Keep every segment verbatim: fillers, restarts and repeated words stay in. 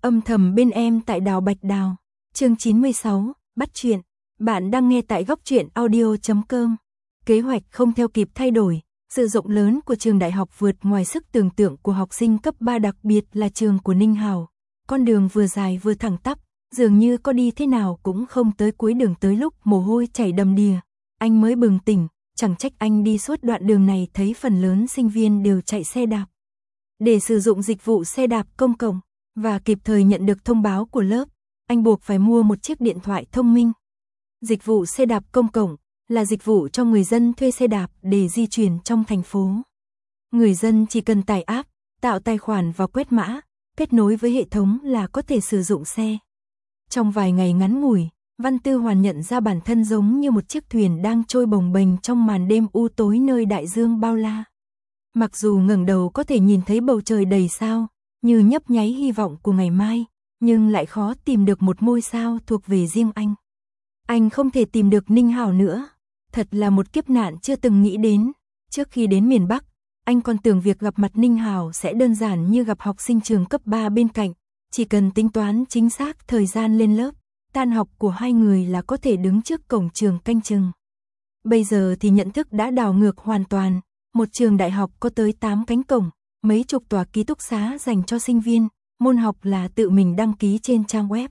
Âm thầm bên em tại Đào Bạch Đào. Chương chín mươi sáu, bắt chuyện. Bạn đang nghe tại góc truyện audio chấm com. Kế hoạch không theo kịp thay đổi, sự rộng lớn của trường đại học vượt ngoài sức tưởng tượng của học sinh cấp ba, đặc biệt là trường của Ninh Hào. Con đường vừa dài vừa thẳng tắp, dường như có đi thế nào cũng không tới cuối đường, tới lúc mồ hôi chảy đầm đìa. Anh mới bừng tỉnh, chẳng trách anh đi suốt đoạn đường này thấy phần lớn sinh viên đều chạy xe đạp. Để sử dụng dịch vụ xe đạp công cộng và kịp thời nhận được thông báo của lớp, anh buộc phải mua một chiếc điện thoại thông minh. Dịch vụ xe đạp công cộng là dịch vụ cho người dân thuê xe đạp để di chuyển trong thành phố. Người dân chỉ cần tải app, tạo tài khoản và quét mã, kết nối với hệ thống là có thể sử dụng xe. Trong vài ngày ngắn ngủi, Văn Tư Hoàn nhận ra bản thân giống như một chiếc thuyền đang trôi bồng bềnh trong màn đêm u tối nơi đại dương bao la. Mặc dù ngẩng đầu có thể nhìn thấy bầu trời đầy sao, như nhấp nháy hy vọng của ngày mai, nhưng lại khó tìm được một ngôi sao thuộc về riêng anh. Anh không thể tìm được Ninh Hào nữa. Thật là một kiếp nạn chưa từng nghĩ đến. Trước khi đến miền Bắc, anh còn tưởng việc gặp mặt Ninh Hào sẽ đơn giản như gặp học sinh trường cấp ba bên cạnh. Chỉ cần tính toán chính xác thời gian lên lớp, tan học của hai người là có thể đứng trước cổng trường canh chừng. Bây giờ thì nhận thức đã đảo ngược hoàn toàn. Một trường đại học có tới tám cánh cổng, mấy chục tòa ký túc xá dành cho sinh viên, môn học là tự mình đăng ký trên trang web.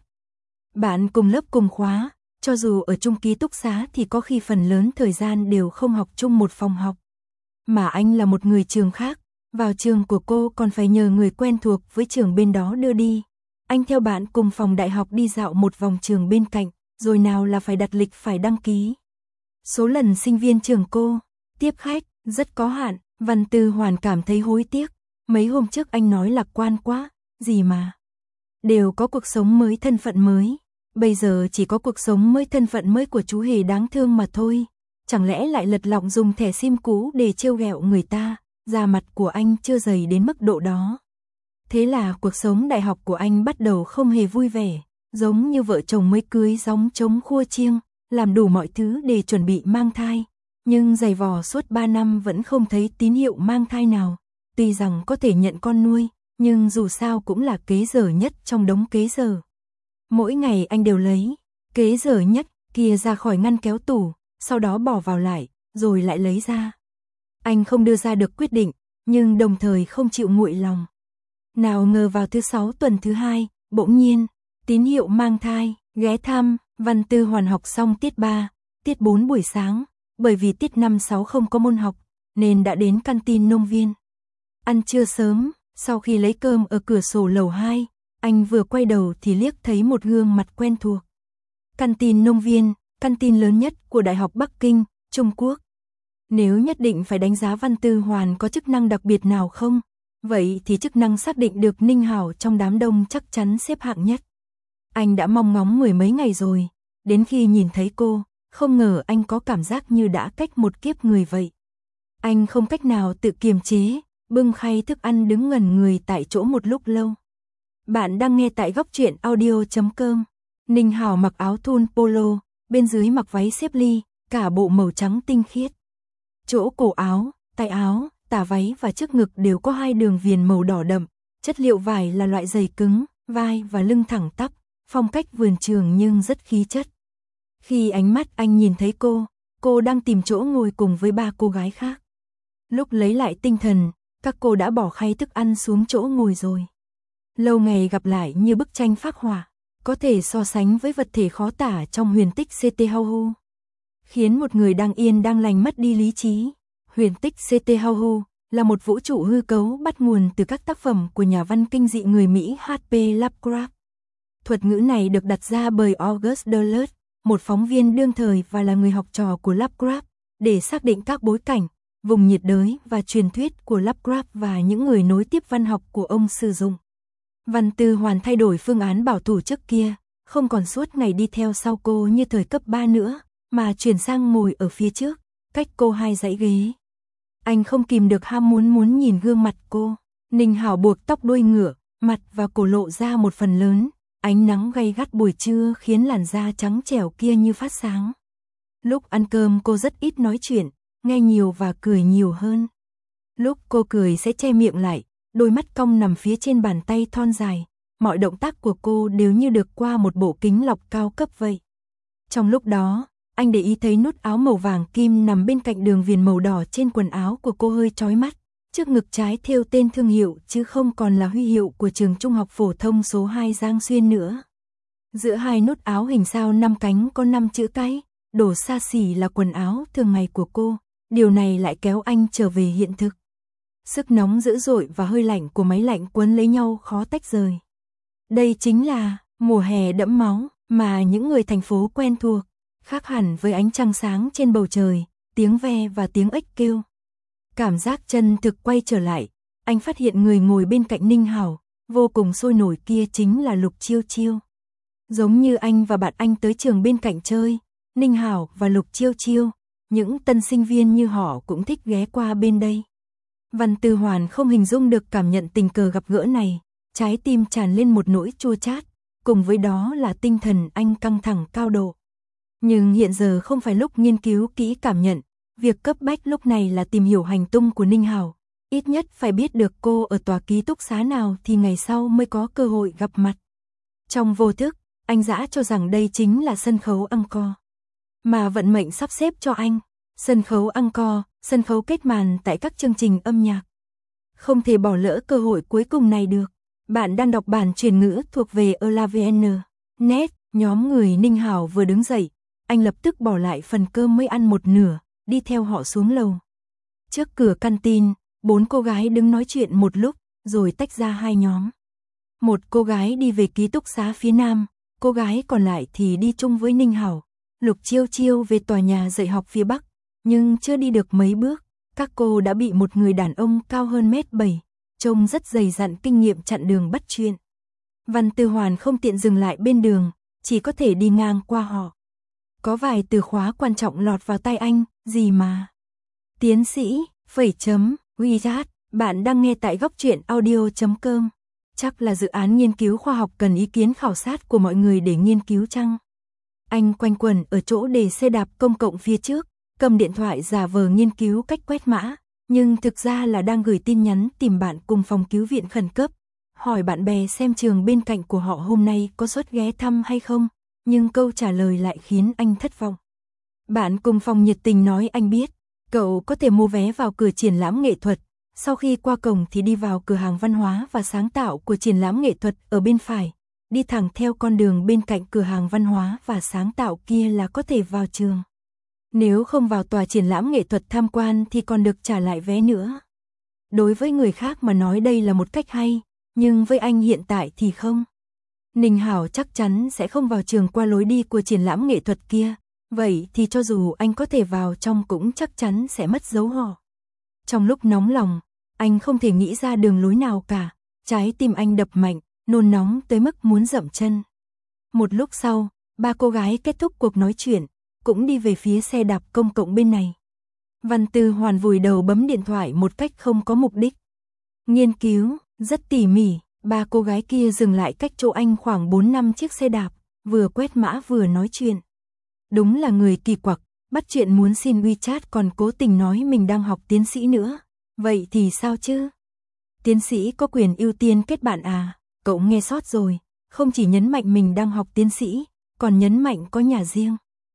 Bạn cùng lớp cùng khóa, cho dù ở chung ký túc xá thì có khi phần lớn thời gian đều không học chung một phòng học. Mà anh là một người trường khác, vào trường của cô còn phải nhờ người quen thuộc với trường bên đó đưa đi. Anh theo bạn cùng phòng đại học đi dạo một vòng trường bên cạnh, rồi nào là phải đặt lịch phải đăng ký. Số lần sinh viên trường cô tiếp khách rất có hạn. Văn Tư Hoàn cảm thấy hối tiếc. Mấy hôm trước anh nói lạc quan quá, gì mà đều có cuộc sống mới, thân phận mới. Bây giờ chỉ có cuộc sống mới, thân phận mới của chú Hề đáng thương mà thôi. Chẳng lẽ lại lật lọng dùng thẻ sim cũ để trêu ghẹo người ta? Da mặt của anh chưa dày đến mức độ đó. Thế là cuộc sống đại học của anh bắt đầu không hề vui vẻ, giống như vợ chồng mới cưới gióng trống khua chiêng, làm đủ mọi thứ để chuẩn bị mang thai. Nhưng giày vò suốt ba năm vẫn không thấy tín hiệu mang thai nào. Tuy rằng có thể nhận con nuôi, nhưng dù sao cũng là kế dở nhất trong đống kế dở. Mỗi ngày anh đều lấy kế dở nhất kia ra khỏi ngăn kéo tủ, sau đó bỏ vào lại, rồi lại lấy ra. Anh không đưa ra được quyết định, nhưng đồng thời không chịu nguội lòng. Nào ngờ vào thứ sáu tuần thứ hai, bỗng nhiên, tín hiệu mang thai, ghé thăm. Văn Tư Hoàn học xong tiết ba, tiết bốn buổi sáng, bởi vì tiết năm sáu không có môn học, nên đã đến canteen Nông Viên. Ăn trưa sớm, sau khi lấy cơm ở cửa sổ lầu hai, anh vừa quay đầu thì liếc thấy một gương mặt quen thuộc. Canteen Nông Viên, canteen lớn nhất của Đại học Bắc Kinh, Trung Quốc. Nếu nhất định phải đánh giá Văn Tư Hoàn có chức năng đặc biệt nào không, vậy thì chức năng xác định được Ninh Hào trong đám đông chắc chắn xếp hạng nhất. Anh đã mong ngóng mười mấy ngày rồi, đến khi nhìn thấy cô, không ngờ anh có cảm giác như đã cách một kiếp người vậy. Anh không cách nào tự kiềm chế, bưng khay thức ăn đứng ngẩn người tại chỗ một lúc lâu. Bạn đang nghe tại góc truyện audio chấm com. Ninh Hào mặc áo thun polo, bên dưới mặc váy xếp ly, cả bộ màu trắng tinh khiết. Chỗ cổ áo, tay áo, tà váy và trước ngực đều có hai đường viền màu đỏ đậm. Chất liệu vải là loại dày cứng, vai và lưng thẳng tắp, phong cách vườn trường nhưng rất khí chất. Khi ánh mắt anh nhìn thấy cô, cô đang tìm chỗ ngồi cùng với ba cô gái khác. Lúc lấy lại tinh thần, các cô đã bỏ khay thức ăn xuống chỗ ngồi rồi. Lâu ngày gặp lại như bức tranh phác họa, có thể so sánh với vật thể khó tả trong huyền tích xê tê Hao Hu. Khiến một người đang yên đang lành mất đi lý trí. Huyền tích xê tê Hao Hu là một vũ trụ hư cấu bắt nguồn từ các tác phẩm của nhà văn kinh dị người Mỹ hát pê Lovecraft. Thuật ngữ này được đặt ra bởi August Derleth, một phóng viên đương thời và là người học trò của Lovecraft, để xác định các bối cảnh, vùng nhiệt đới và truyền thuyết của Lovecraft và những người nối tiếp văn học của ông sử dụng. Văn Tư Hoàn thay đổi phương án bảo thủ trước kia, không còn suốt ngày đi theo sau cô như thời cấp ba nữa, mà chuyển sang ngồi ở phía trước, cách cô hai dãy ghế. Anh không kìm được ham muốn muốn nhìn gương mặt cô. Ninh Hào buộc tóc đuôi ngựa, mặt và cổ lộ ra một phần lớn. Ánh nắng gay gắt buổi trưa khiến làn da trắng trẻo kia như phát sáng. Lúc ăn cơm cô rất ít nói chuyện, nghe nhiều và cười nhiều hơn. Lúc cô cười sẽ che miệng lại, đôi mắt cong nằm phía trên bàn tay thon dài, mọi động tác của cô đều như được qua một bộ kính lọc cao cấp vậy. Trong lúc đó, anh để ý thấy nút áo màu vàng kim nằm bên cạnh đường viền màu đỏ trên quần áo của cô hơi chói mắt. Trước ngực trái thêu tên thương hiệu chứ không còn là huy hiệu của trường trung học phổ thông số hai Giang Xuyên nữa. Giữa hai nút áo hình sao năm cánh có năm chữ cái, đồ xa xỉ là quần áo thường ngày của cô. Điều này lại kéo anh trở về hiện thực. Sức nóng dữ dội và hơi lạnh của máy lạnh quấn lấy nhau khó tách rời. Đây chính là mùa hè đẫm máu mà những người thành phố quen thuộc, khác hẳn với ánh trăng sáng trên bầu trời, tiếng ve và tiếng ếch kêu. Cảm giác chân thực quay trở lại, anh phát hiện người ngồi bên cạnh Ninh Hảo, vô cùng sôi nổi kia chính là Lục Chiêu Chiêu. Giống như anh và bạn anh tới trường bên cạnh chơi, Ninh Hảo và Lục Chiêu Chiêu, những tân sinh viên như họ cũng thích ghé qua bên đây. Văn Tư Hoàn không hình dung được cảm nhận tình cờ gặp gỡ này, trái tim tràn lên một nỗi chua chát, cùng với đó là tinh thần anh căng thẳng cao độ. Nhưng hiện giờ không phải lúc nghiên cứu kỹ cảm nhận, việc cấp bách lúc này là tìm hiểu hành tung của Ninh Hảo, ít nhất phải biết được cô ở tòa ký túc xá nào thì ngày sau mới có cơ hội gặp mặt. Trong vô thức, anh dã cho rằng đây chính là sân khấu Angkor, mà vận mệnh sắp xếp cho anh. Sân khấu Angkor, sân khấu kết màn tại các chương trình âm nhạc. Không thể bỏ lỡ cơ hội cuối cùng này được. Bạn đang đọc bản truyền ngữ thuộc về elavn chấm net, nhóm người Ninh Hảo vừa đứng dậy, anh lập tức bỏ lại phần cơm mới ăn một nửa, đi theo họ xuống lầu. Trước cửa canteen, bốn cô gái đứng nói chuyện một lúc, rồi tách ra hai nhóm. Một cô gái đi về ký túc xá phía nam, cô gái còn lại thì đi chung với Ninh Hảo. Lục Chiêu Chiêu về tòa nhà dạy học phía bắc, nhưng chưa đi được mấy bước, các cô đã bị một người đàn ông cao hơn mét bảy, trông rất dày dặn kinh nghiệm chặn đường bắt chuyện. Văn Tư Hoàn không tiện dừng lại bên đường, chỉ có thể đi ngang qua họ. Có vài từ khóa quan trọng lọt vào tai anh, gì mà. Tiến sĩ, phẩy chấm, WeChat, bạn đang nghe tại góc truyện audio chấm com. Chắc là dự án nghiên cứu khoa học cần ý kiến khảo sát của mọi người để nghiên cứu chăng? Anh quanh quẩn ở chỗ để xe đạp công cộng phía trước, cầm điện thoại giả vờ nghiên cứu cách quét mã, nhưng thực ra là đang gửi tin nhắn tìm bạn cùng phòng cứu viện khẩn cấp, hỏi bạn bè xem trường bên cạnh của họ hôm nay có suất ghé thăm hay không, nhưng câu trả lời lại khiến anh thất vọng. Bạn cùng phòng nhiệt tình nói anh biết, cậu có thể mua vé vào cửa triển lãm nghệ thuật, sau khi qua cổng thì đi vào cửa hàng văn hóa và sáng tạo của triển lãm nghệ thuật ở bên phải, đi thẳng theo con đường bên cạnh cửa hàng văn hóa và sáng tạo kia là có thể vào trường. Nếu không vào tòa triển lãm nghệ thuật tham quan thì còn được trả lại vé nữa. Đối với người khác mà nói đây là một cách hay, nhưng với anh hiện tại thì không. Ninh Hảo chắc chắn sẽ không vào trường qua lối đi của triển lãm nghệ thuật kia, vậy thì cho dù anh có thể vào trong cũng chắc chắn sẽ mất dấu họ. Trong lúc nóng lòng, anh không thể nghĩ ra đường lối nào cả, trái tim anh đập mạnh, nôn nóng tới mức muốn dậm chân. Một lúc sau, ba cô gái kết thúc cuộc nói chuyện, cũng đi về phía xe đạp công cộng bên này. Văn Tư Hoàn vùi đầu bấm điện thoại một cách không có mục đích. Nghiên cứu, rất tỉ mỉ, ba cô gái kia dừng lại cách chỗ anh khoảng bốn năm chiếc xe đạp, vừa quét mã vừa nói chuyện. Đúng là người kỳ quặc, bắt chuyện muốn xin WeChat còn cố tình nói mình đang học tiến sĩ nữa. Vậy thì sao chứ? Tiến sĩ có quyền ưu tiên kết bạn à? Cậu nghe sót rồi, không chỉ nhấn mạnh mình đang học tiến sĩ, còn nhấn mạnh có nhà riêng.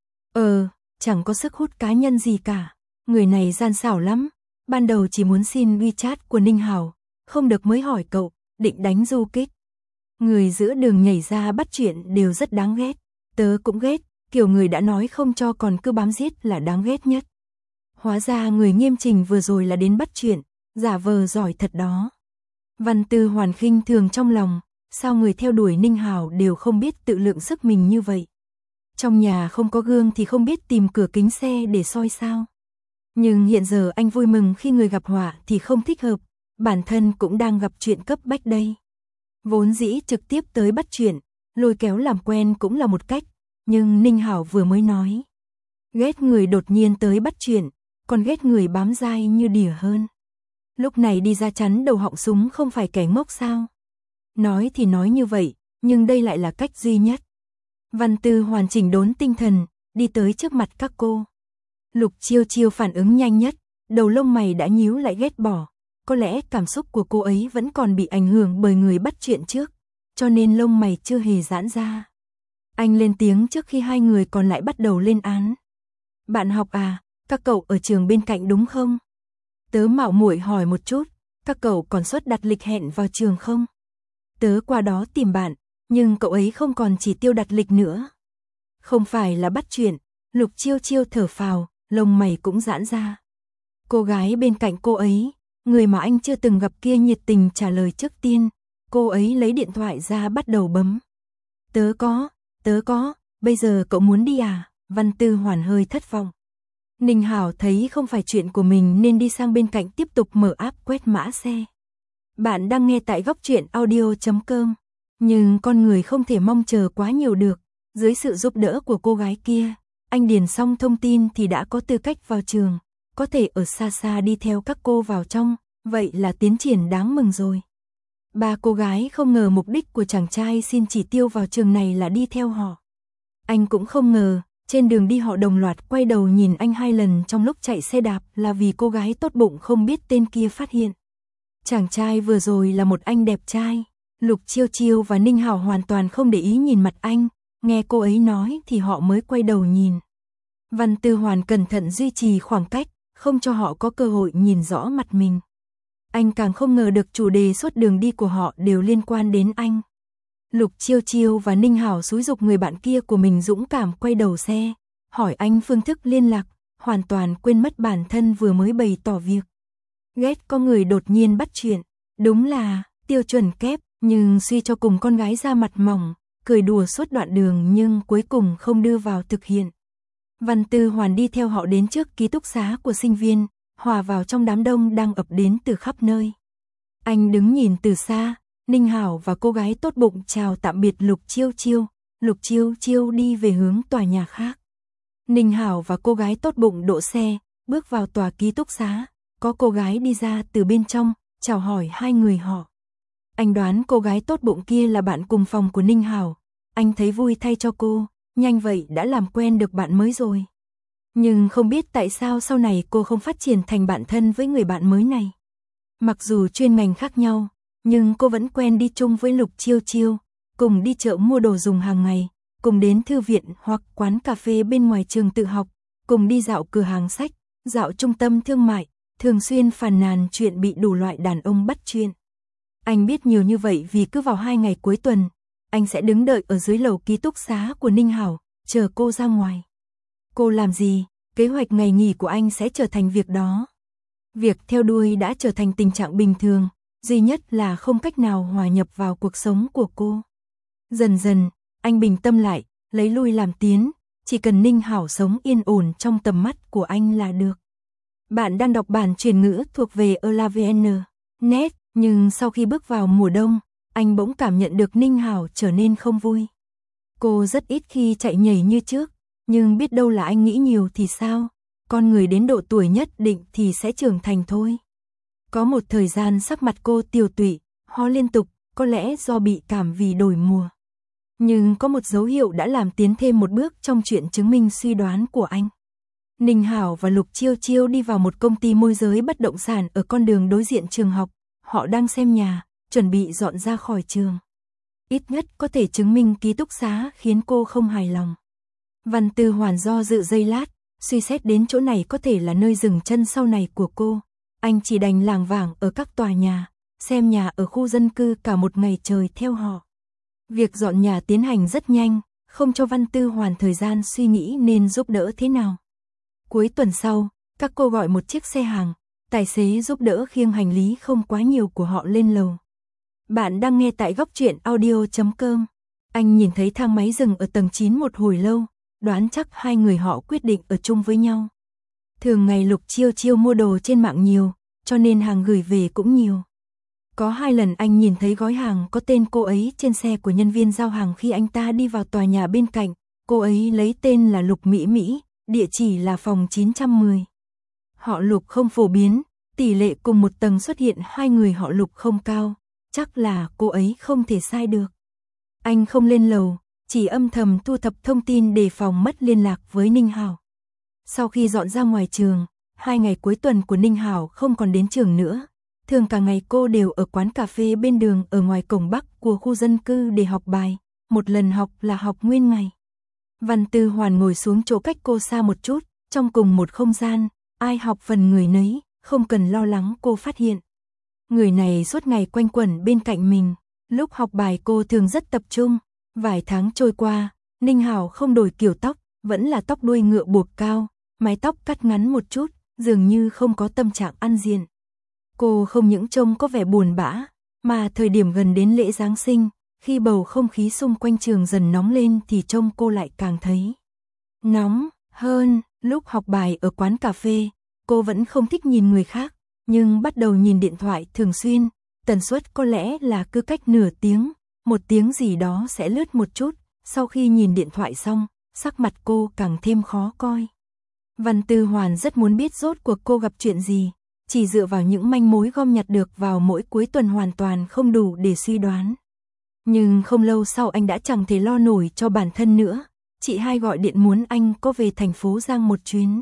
Ờ, chẳng có sức hút cá nhân gì cả. Người này gian xảo lắm. Ban đầu chỉ muốn xin WeChat của Ninh Hảo, không được mới hỏi cậu, định đánh du kích. Người giữa đường nhảy ra bắt chuyện đều rất đáng ghét. Tớ cũng ghét, kiểu người đã nói không cho còn cứ bám giết là đáng ghét nhất. Hóa ra người nghiêm trình vừa rồi là đến bắt chuyện, giả vờ giỏi thật đó. Văn Tư Hoàn khinh thường trong lòng, sao người theo đuổi Ninh Hảo đều không biết tự lượng sức mình như vậy. Trong nhà không có gương thì không biết tìm cửa kính xe để soi sao. Nhưng hiện giờ anh vui mừng khi người gặp họa thì không thích hợp, bản thân cũng đang gặp chuyện cấp bách đây. Vốn dĩ trực tiếp tới bắt chuyện, lôi kéo làm quen cũng là một cách, nhưng Ninh Hảo vừa mới nói. Ghét người đột nhiên tới bắt chuyện, còn ghét người bám dai như đỉa hơn. Lúc này đi ra chắn đầu họng súng không phải kẻ ngốc sao? Nói thì nói như vậy, nhưng đây lại là cách duy nhất. Văn Tư hoàn chỉnh đốn tinh thần, đi tới trước mặt các cô. Lục Chiêu Chiêu phản ứng nhanh nhất, đầu lông mày đã nhíu lại ghét bỏ. Có lẽ cảm xúc của cô ấy vẫn còn bị ảnh hưởng bởi người bắt chuyện trước. cho nên lông mày chưa hề giãn ra. Anh lên tiếng trước khi hai người còn lại bắt đầu lên án. Bạn học à, các cậu ở trường bên cạnh đúng không? Tớ mạo muội hỏi một chút, các cậu còn suất đặt lịch hẹn vào trường không? Tớ qua đó tìm bạn, nhưng cậu ấy không còn chỉ tiêu đặt lịch nữa. Không phải là bắt chuyện, Lục Chiêu Chiêu thở phào, lông mày cũng giãn ra. Cô gái bên cạnh cô ấy, người mà anh chưa từng gặp kia nhiệt tình trả lời trước tiên, cô ấy lấy điện thoại ra bắt đầu bấm. Tớ có, tớ có, bây giờ cậu muốn đi à? Văn Tư Hoàn hơi thất vọng. Ninh Hảo thấy không phải chuyện của mình nên đi sang bên cạnh tiếp tục mở app quét mã xe. Bạn đang nghe tại góc truyện audio chấm com. Nhưng con người không thể mong chờ quá nhiều được. Dưới sự giúp đỡ của cô gái kia, anh điền xong thông tin thì đã có tư cách vào trường. Có thể ở xa xa đi theo các cô vào trong, vậy là tiến triển đáng mừng rồi. Ba cô gái không ngờ mục đích của chàng trai xin chỉ tiêu vào trường này là đi theo họ. Anh cũng không ngờ, trên đường đi họ đồng loạt quay đầu nhìn anh hai lần trong lúc chạy xe đạp là vì cô gái tốt bụng không biết tên kia phát hiện. Chàng trai vừa rồi là một anh đẹp trai. Lục Chiêu Chiêu và Ninh Hảo hoàn toàn không để ý nhìn mặt anh, nghe cô ấy nói thì họ mới quay đầu nhìn. Văn Tư Hoàn cẩn thận duy trì khoảng cách, không cho họ có cơ hội nhìn rõ mặt mình. Anh càng không ngờ được chủ đề suốt đường đi của họ đều liên quan đến anh. Lục Chiêu Chiêu và Ninh Hảo xúi giục người bạn kia của mình dũng cảm quay đầu xe, hỏi anh phương thức liên lạc, hoàn toàn quên mất bản thân vừa mới bày tỏ việc. Ghét có người đột nhiên bắt chuyện, đúng là tiêu chuẩn kép, nhưng suy cho cùng con gái ra mặt mỏng, cười đùa suốt đoạn đường nhưng cuối cùng không đưa vào thực hiện. Văn Tư Hoàn đi theo họ đến trước ký túc xá của sinh viên, hòa vào trong đám đông đang ập đến từ khắp nơi. Anh đứng nhìn từ xa, Ninh Hảo và cô gái tốt bụng chào tạm biệt Lục Chiêu Chiêu, Lục Chiêu Chiêu đi về hướng tòa nhà khác. Ninh Hảo và cô gái tốt bụng đỗ xe, bước vào tòa ký túc xá, có cô gái đi ra từ bên trong, chào hỏi hai người họ. Anh đoán cô gái tốt bụng kia là bạn cùng phòng của Ninh Hảo, anh thấy vui thay cho cô, nhanh vậy đã làm quen được bạn mới rồi. Nhưng không biết tại sao sau này cô không phát triển thành bạn thân với người bạn mới này. Mặc dù chuyên ngành khác nhau, nhưng cô vẫn quen đi chung với Lục Chiêu Chiêu, cùng đi chợ mua đồ dùng hàng ngày, cùng đến thư viện hoặc quán cà phê bên ngoài trường tự học, cùng đi dạo cửa hàng sách, dạo trung tâm thương mại, thường xuyên phàn nàn chuyện bị đủ loại đàn ông bắt chuyện. Anh biết nhiều như vậy vì cứ vào hai ngày cuối tuần, anh sẽ đứng đợi ở dưới lầu ký túc xá của Ninh Hảo, chờ cô ra ngoài. Cô làm gì, kế hoạch ngày nghỉ của anh sẽ trở thành việc đó. Việc theo đuôi đã trở thành tình trạng bình thường, duy nhất là không cách nào hòa nhập vào cuộc sống của cô. Dần dần, anh bình tâm lại, lấy lui làm tiến, chỉ cần Ninh Hảo sống yên ổn trong tầm mắt của anh là được. Bạn đang đọc bản chuyển ngữ thuộc về elavn chấm net, nhưng sau khi bước vào mùa đông, anh bỗng cảm nhận được Ninh Hảo trở nên không vui. Cô rất ít khi chạy nhảy như trước, nhưng biết đâu là anh nghĩ nhiều thì sao, con người đến độ tuổi nhất định thì sẽ trưởng thành thôi. Có một thời gian sắc mặt cô tiều tụy, ho liên tục, có lẽ do bị cảm vì đổi mùa. Nhưng có một dấu hiệu đã làm tiến thêm một bước trong chuyện chứng minh suy đoán của anh. Ninh Hảo và Lục Chiêu Chiêu đi vào một công ty môi giới bất động sản ở con đường đối diện trường học, họ đang xem nhà, chuẩn bị dọn ra khỏi trường. Ít nhất có thể chứng minh ký túc xá khiến cô không hài lòng. Văn Tư Hoàn do dự giây lát, suy xét đến chỗ này có thể là nơi dừng chân sau này của cô. Anh chỉ đành lảng vảng ở các tòa nhà, xem nhà ở khu dân cư cả một ngày trời theo họ. Việc dọn nhà tiến hành rất nhanh, không cho Văn Tư Hoàn thời gian suy nghĩ nên giúp đỡ thế nào. Cuối tuần sau, các cô gọi một chiếc xe hàng, tài xế giúp đỡ khiêng hành lý không quá nhiều của họ lên lầu. Bạn đang nghe tại góc truyện audio chấm com. Anh nhìn thấy thang máy dừng ở tầng chín một hồi lâu, đoán chắc hai người họ quyết định ở chung với nhau. Thường ngày Lục Chiêu Chiêu mua đồ trên mạng nhiều, cho nên hàng gửi về cũng nhiều. Có hai lần anh nhìn thấy gói hàng có tên cô ấy trên xe của nhân viên giao hàng khi anh ta đi vào tòa nhà bên cạnh. Cô ấy lấy tên là Lục Mỹ Mỹ, địa chỉ là phòng chín trăm mười. Họ Lục không phổ biến, tỷ lệ cùng một tầng xuất hiện hai người họ Lục không cao, chắc là cô ấy không thể sai được. Anh không lên lầu, chỉ âm thầm thu thập thông tin để phòng mất liên lạc với Ninh Hảo. Sau khi dọn ra ngoài trường, hai ngày cuối tuần của Ninh Hảo không còn đến trường nữa. thường cả ngày cô đều ở quán cà phê bên đường ở ngoài cổng Bắc của khu dân cư để học bài, một lần học là học nguyên ngày. Văn Tư Hoàn ngồi xuống chỗ cách cô xa một chút, trong cùng một không gian, ai học phần người nấy, không cần lo lắng cô phát hiện. Người này suốt ngày quanh quẩn bên cạnh mình, lúc học bài cô thường rất tập trung, vài tháng trôi qua, Ninh Hảo không đổi kiểu tóc, vẫn là tóc đuôi ngựa buộc cao, mái tóc cắt ngắn một chút, dường như không có tâm trạng ăn diện. Cô không những trông có vẻ buồn bã, mà thời điểm gần đến lễ Giáng sinh, khi bầu không khí xung quanh trường dần nóng lên thì trông cô lại càng thấy nóng hơn. Lúc học bài ở quán cà phê, cô vẫn không thích nhìn người khác, nhưng bắt đầu nhìn điện thoại thường xuyên, tần suất có lẽ là cứ cách nửa tiếng, một tiếng gì đó sẽ lướt một chút, sau khi nhìn điện thoại xong, sắc mặt cô càng thêm khó coi. Văn Tư Hoàn rất muốn biết rốt cuộc cô gặp chuyện gì, chỉ dựa vào những manh mối gom nhặt được vào mỗi cuối tuần hoàn toàn không đủ để suy đoán. Nhưng không lâu sau anh đã chẳng thể lo nổi cho bản thân nữa, chị hai gọi điện muốn anh có về thành phố Giang một chuyến.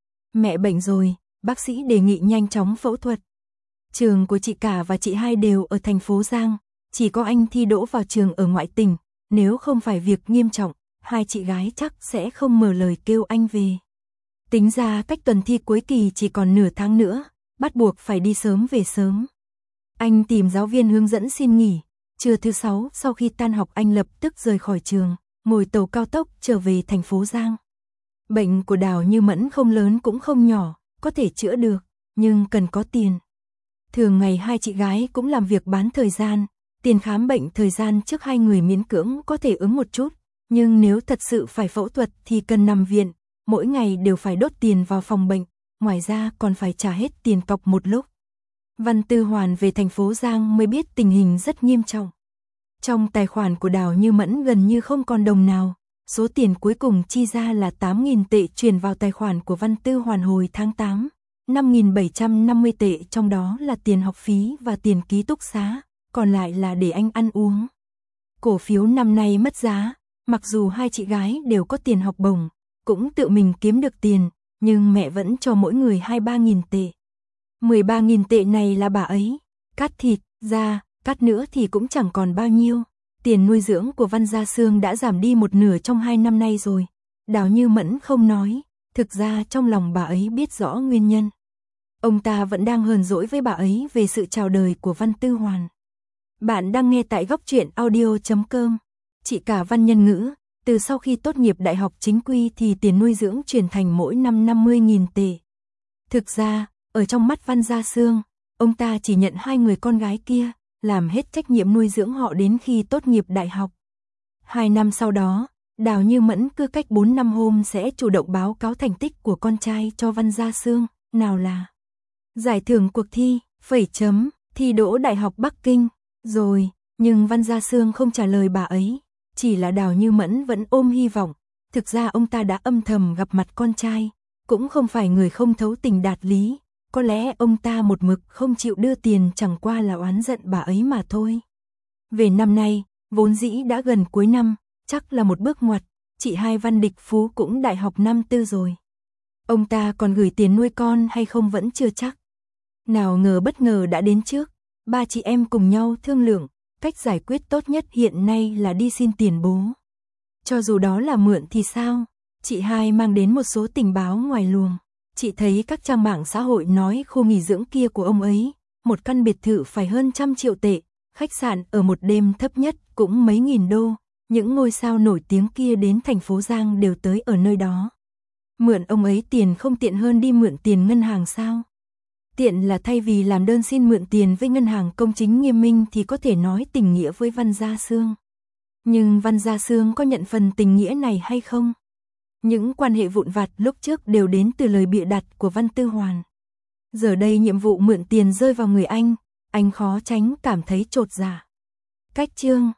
Mẹ bệnh rồi, bác sĩ đề nghị nhanh chóng phẫu thuật. Trường của chị cả và chị hai đều ở thành phố Giang, chỉ có anh thi đỗ vào trường ở ngoại tỉnh, nếu không phải việc nghiêm trọng, hai chị gái chắc sẽ không mở lời kêu anh về. Tính ra cách tuần thi cuối kỳ chỉ còn nửa tháng nữa, bắt buộc phải đi sớm về sớm. Anh tìm giáo viên hướng dẫn xin nghỉ, trưa thứ sáu sau khi tan học anh lập tức rời khỏi trường, ngồi tàu cao tốc trở về thành phố Giang. Bệnh của Đào Như Mẫn không lớn cũng không nhỏ, có thể chữa được, nhưng cần có tiền. Thường ngày hai chị gái cũng làm việc bán thời gian, tiền khám bệnh thời gian trước hai người miễn cưỡng có thể ứng một chút, nhưng nếu thật sự phải phẫu thuật thì cần nằm viện, mỗi ngày đều phải đốt tiền vào phòng bệnh, ngoài ra còn phải trả hết tiền cọc một lúc. Văn Tư Hoàn về thành phố Giang mới biết tình hình rất nghiêm trọng. Trong tài khoản của Đào Như Mẫn gần như không còn đồng nào, số tiền cuối cùng chi ra là tám nghìn tệ chuyển vào tài khoản của Văn Tư Hoàn hồi tháng tám, năm nghìn bảy trăm năm mươi tệ trong đó là tiền học phí và tiền ký túc xá, còn lại là để anh ăn uống. Cổ phiếu năm nay mất giá, mặc dù hai chị gái đều có tiền học bổng, cũng tự mình kiếm được tiền, nhưng mẹ vẫn cho mỗi người hai ba nghìn tệ. mười ba nghìn tệ này là bà ấy cắt thịt ra, cắt nữa thì cũng chẳng còn bao nhiêu. Tiền nuôi dưỡng của Văn Gia Sương đã giảm đi một nửa trong hai năm nay rồi. Đào Như Mẫn không nói, thực ra trong lòng bà ấy biết rõ nguyên nhân. Ông ta vẫn đang hờn dỗi với bà ấy về sự chào đời của Văn Tư Hoàn. Bạn đang nghe tại góc truyện audio chấm com. Chị cả Văn Nhân Ngữ, từ sau khi tốt nghiệp đại học chính quy thì tiền nuôi dưỡng chuyển thành mỗi năm năm mươi nghìn tệ. Thực ra, ở trong mắt Văn Gia Sương, ông ta chỉ nhận hai người con gái kia, làm hết trách nhiệm nuôi dưỡng họ đến khi tốt nghiệp đại học. Hai năm sau đó, Đào Như Mẫn cứ cách bốn năm hôm sẽ chủ động báo cáo thành tích của con trai cho Văn Gia Sương, nào là giải thưởng cuộc thi, phẩy chấm, thi đỗ Đại học Bắc Kinh, rồi, nhưng Văn Gia Sương không trả lời bà ấy, chỉ là Đào Như Mẫn vẫn ôm hy vọng, thực ra ông ta đã âm thầm gặp mặt con trai, cũng không phải người không thấu tình đạt lý. Có lẽ ông ta một mực không chịu đưa tiền chẳng qua là oán giận bà ấy mà thôi. Về năm nay, vốn dĩ đã gần cuối năm, chắc là một bước ngoặt, chị hai Văn Địch Phú cũng đại học năm tư rồi. Ông ta còn gửi tiền nuôi con hay không vẫn chưa chắc. Nào ngờ bất ngờ đã đến trước, ba chị em cùng nhau thương lượng, cách giải quyết tốt nhất hiện nay là đi xin tiền bố. Cho dù đó là mượn thì sao, chị hai mang đến một số tình báo ngoài luồng. Chị thấy các trang mạng xã hội nói khu nghỉ dưỡng kia của ông ấy, một căn biệt thự phải hơn trăm triệu tệ, khách sạn ở một đêm thấp nhất cũng mấy nghìn đô, những ngôi sao nổi tiếng kia đến thành phố Giang đều tới ở nơi đó. Mượn ông ấy tiền không tiện hơn đi mượn tiền ngân hàng sao? Tiện là thay vì làm đơn xin mượn tiền với ngân hàng công chính nghiêm minh thì có thể nói tình nghĩa với Văn Gia Sương. Nhưng Văn Gia Sương có nhận phần tình nghĩa này hay không? Những quan hệ vụn vặt lúc trước đều đến từ lời bịa đặt của Văn Tư Hoàn. Giờ đây nhiệm vụ mượn tiền rơi vào người anh, anh khó tránh cảm thấy chột dạ. Cách chương